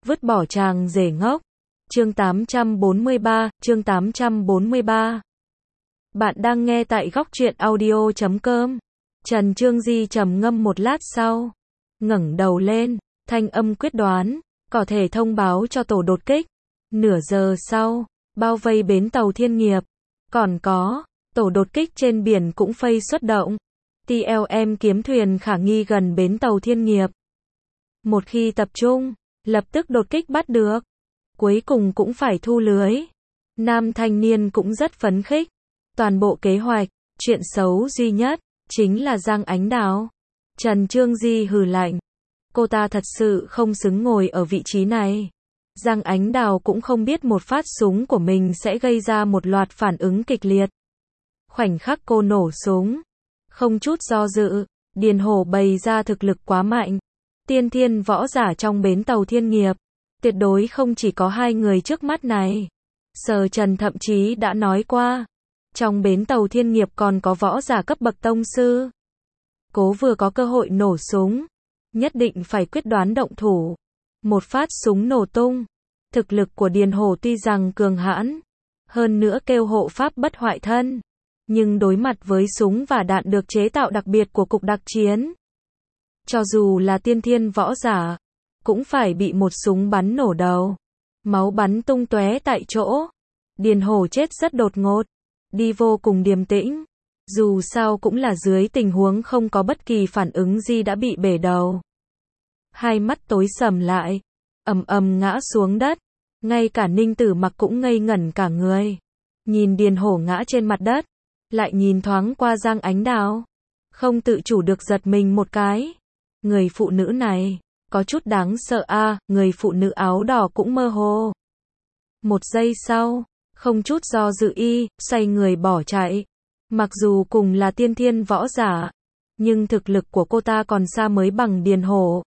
Vứt bỏ chàng rể ngốc. Chương 843, chương 843. Bạn đang nghe tại góc truyện audio.com. Trần Chương Di trầm ngâm một lát sau, ngẩng đầu lên, thanh âm quyết đoán, có thể thông báo cho tổ đột kích. Nửa giờ sau, bao vây bến tàu Thiên Nghiệp. Còn có, tổ đột kích trên biển cũng phây xuất động. TLM kiếm thuyền khả nghi gần bến tàu Thiên Nghiệp. Một khi tập trung, lập tức đột kích bắt được. Cuối cùng cũng phải thu lưới. Nam thanh niên cũng rất phấn khích. Toàn bộ kế hoạch, chuyện xấu duy nhất, chính là Giang Ánh Đào. Trần Chương Di hừ lạnh. Cô ta thật sự không xứng ngồi ở vị trí này. Giang Ánh Đào cũng không biết một phát súng của mình sẽ gây ra một loạt phản ứng kịch liệt. Khoảnh khắc cô nổ súng, không chút do dự, Điền Hổ bày ra thực lực quá mạnh. Tiên thiên võ giả trong bến tàu Thiên Nghiệp, tuyệt đối không chỉ có hai người trước mắt này. Sở Trần thậm chí đã nói qua, trong bến tàu Thiên Nghiệp còn có võ giả cấp bậc tông sư. Cố vừa có cơ hội nổ súng, nhất định phải quyết đoán động thủ. Một phát súng nổ tung, thực lực của Điền Hổ tuy rằng cường hãn, hơn nữa kêu hộ pháp bất hoại thân, nhưng đối mặt với súng và đạn được chế tạo đặc biệt của cục đặc chiến, cho dù là tiên thiên võ giả, cũng phải bị một súng bắn nổ đầu. Máu bắn tung tóe tại chỗ. Điền Hổ chết rất đột ngột, đi vô cùng điềm tĩnh. Dù sao cũng là dưới tình huống không có bất kỳ phản ứng gì đã bị bể đầu. Hai mắt tối sầm lại, ầm ầm ngã xuống đất. Ngay cả Ninh Tử Mặc cũng ngây ngẩn cả người. Nhìn Điền Hổ ngã trên mặt đất, lại nhìn thoáng qua Giang Ánh Đào, không tự chủ được giật mình một cái. Người phụ nữ này, có chút đáng sợ a. Người phụ nữ áo đỏ cũng mơ hồ. Một giây sau, không chút do dự xoay người bỏ chạy. Mặc dù cùng là tiên thiên võ giả, nhưng thực lực của cô ta còn xa mới bằng Điền Hổ.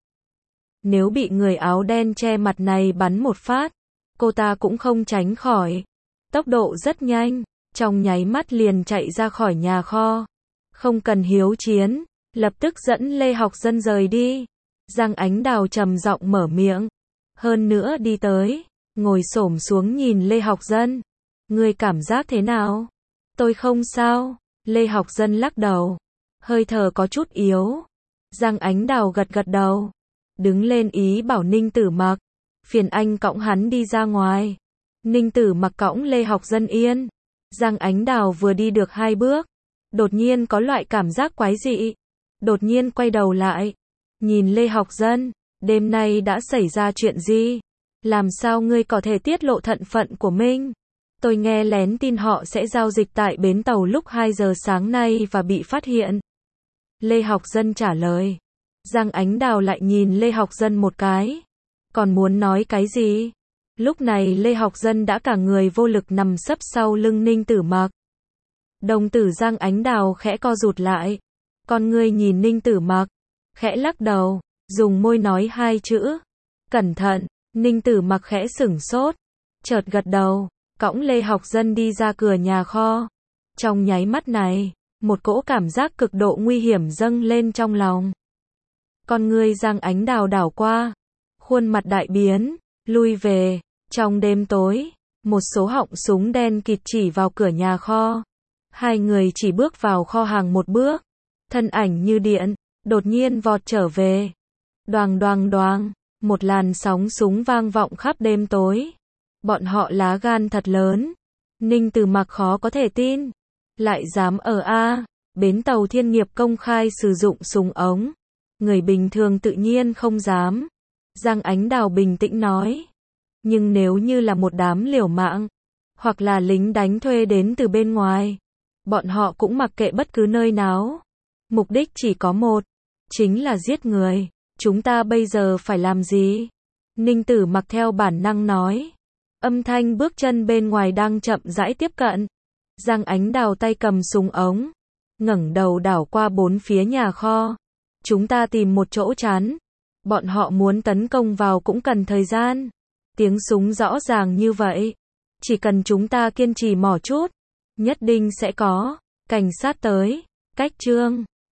Nếu bị người áo đen che mặt này bắn một phát, cô ta cũng không tránh khỏi. Tốc độ rất nhanh, trong nháy mắt liền chạy ra khỏi nhà kho. Không cần hiếu chiến, lập tức dẫn Lê Học Dân rời đi. Giang Ánh Đào trầm giọng mở miệng. Hơn nữa đi tới, ngồi xổm xuống nhìn Lê Học Dân. Ngươi cảm giác thế nào? Tôi không sao. Lê Học Dân lắc đầu. Hơi thở có chút yếu. Giang Ánh Đào gật gật đầu. Đứng lên ý bảo Ninh Tử Mặc. Phiền anh cõng hắn đi ra ngoài. Ninh Tử Mặc cõng Lê Học Dân yên. Giang Ánh Đào vừa đi được 2 bước. Đột nhiên có loại cảm giác quái dị. Đột nhiên quay đầu lại. Nhìn Lê Học Dân. Đêm nay đã xảy ra chuyện gì? Làm sao ngươi có thể tiết lộ thân phận của mình? Tôi nghe lén tin họ sẽ giao dịch tại bến tàu lúc 2 giờ sáng nay và bị phát hiện. Lê Học Dân trả lời. Giang Ánh Đào lại nhìn Lê Học Dân một cái. Còn muốn nói cái gì? Lúc này Lê Học Dân đã cả người vô lực nằm sấp sau lưng Ninh Tử Mặc. Đồng tử Giang Ánh Đào khẽ co rụt lại. Con ngươi nhìn Ninh Tử Mặc, khẽ lắc đầu, dùng môi nói 2 chữ. Cẩn thận. Ninh Tử Mặc khẽ sửng sốt, chợt gật đầu, cõng Lê Học Dân đi ra cửa nhà kho. Trong nháy mắt này, một cỗ cảm giác cực độ nguy hiểm dâng lên trong lòng. Con ngươi Giang Ánh Đào đảo qua, khuôn mặt đại biến, lui về. Trong đêm tối, một số họng súng đen kịt chỉ vào cửa nhà kho. Hai người chỉ bước vào kho hàng một bước, thân ảnh như điện, đột nhiên vọt trở về. Đoàng đoàng đoàng, một làn sóng súng vang vọng khắp đêm tối. Bọn họ lá gan thật lớn. Ninh Tử Mặc khó có thể tin. Lại dám ở bến tàu Thiên Nghiệp công khai sử dụng súng ống. Người bình thường tự nhiên không dám. Giang Ánh Đào bình tĩnh nói. Nhưng nếu như là một đám liều mạng, hoặc là lính đánh thuê đến từ bên ngoài, bọn họ cũng mặc kệ bất cứ nơi nào. Mục đích chỉ có một, chính là giết người. Chúng ta bây giờ phải làm gì? Ninh Tử Mặc theo bản năng nói. Âm thanh bước chân bên ngoài đang chậm rãi tiếp cận. Giang Ánh Đào tay cầm súng ống, ngẩng đầu đảo qua bốn phía nhà kho. Chúng ta tìm một chỗ chắn. Bọn họ muốn tấn công vào cũng cần thời gian. Tiếng súng rõ ràng như vậy. Chỉ cần chúng ta kiên trì mỏ chút, nhất định sẽ có cảnh sát tới. Cách chương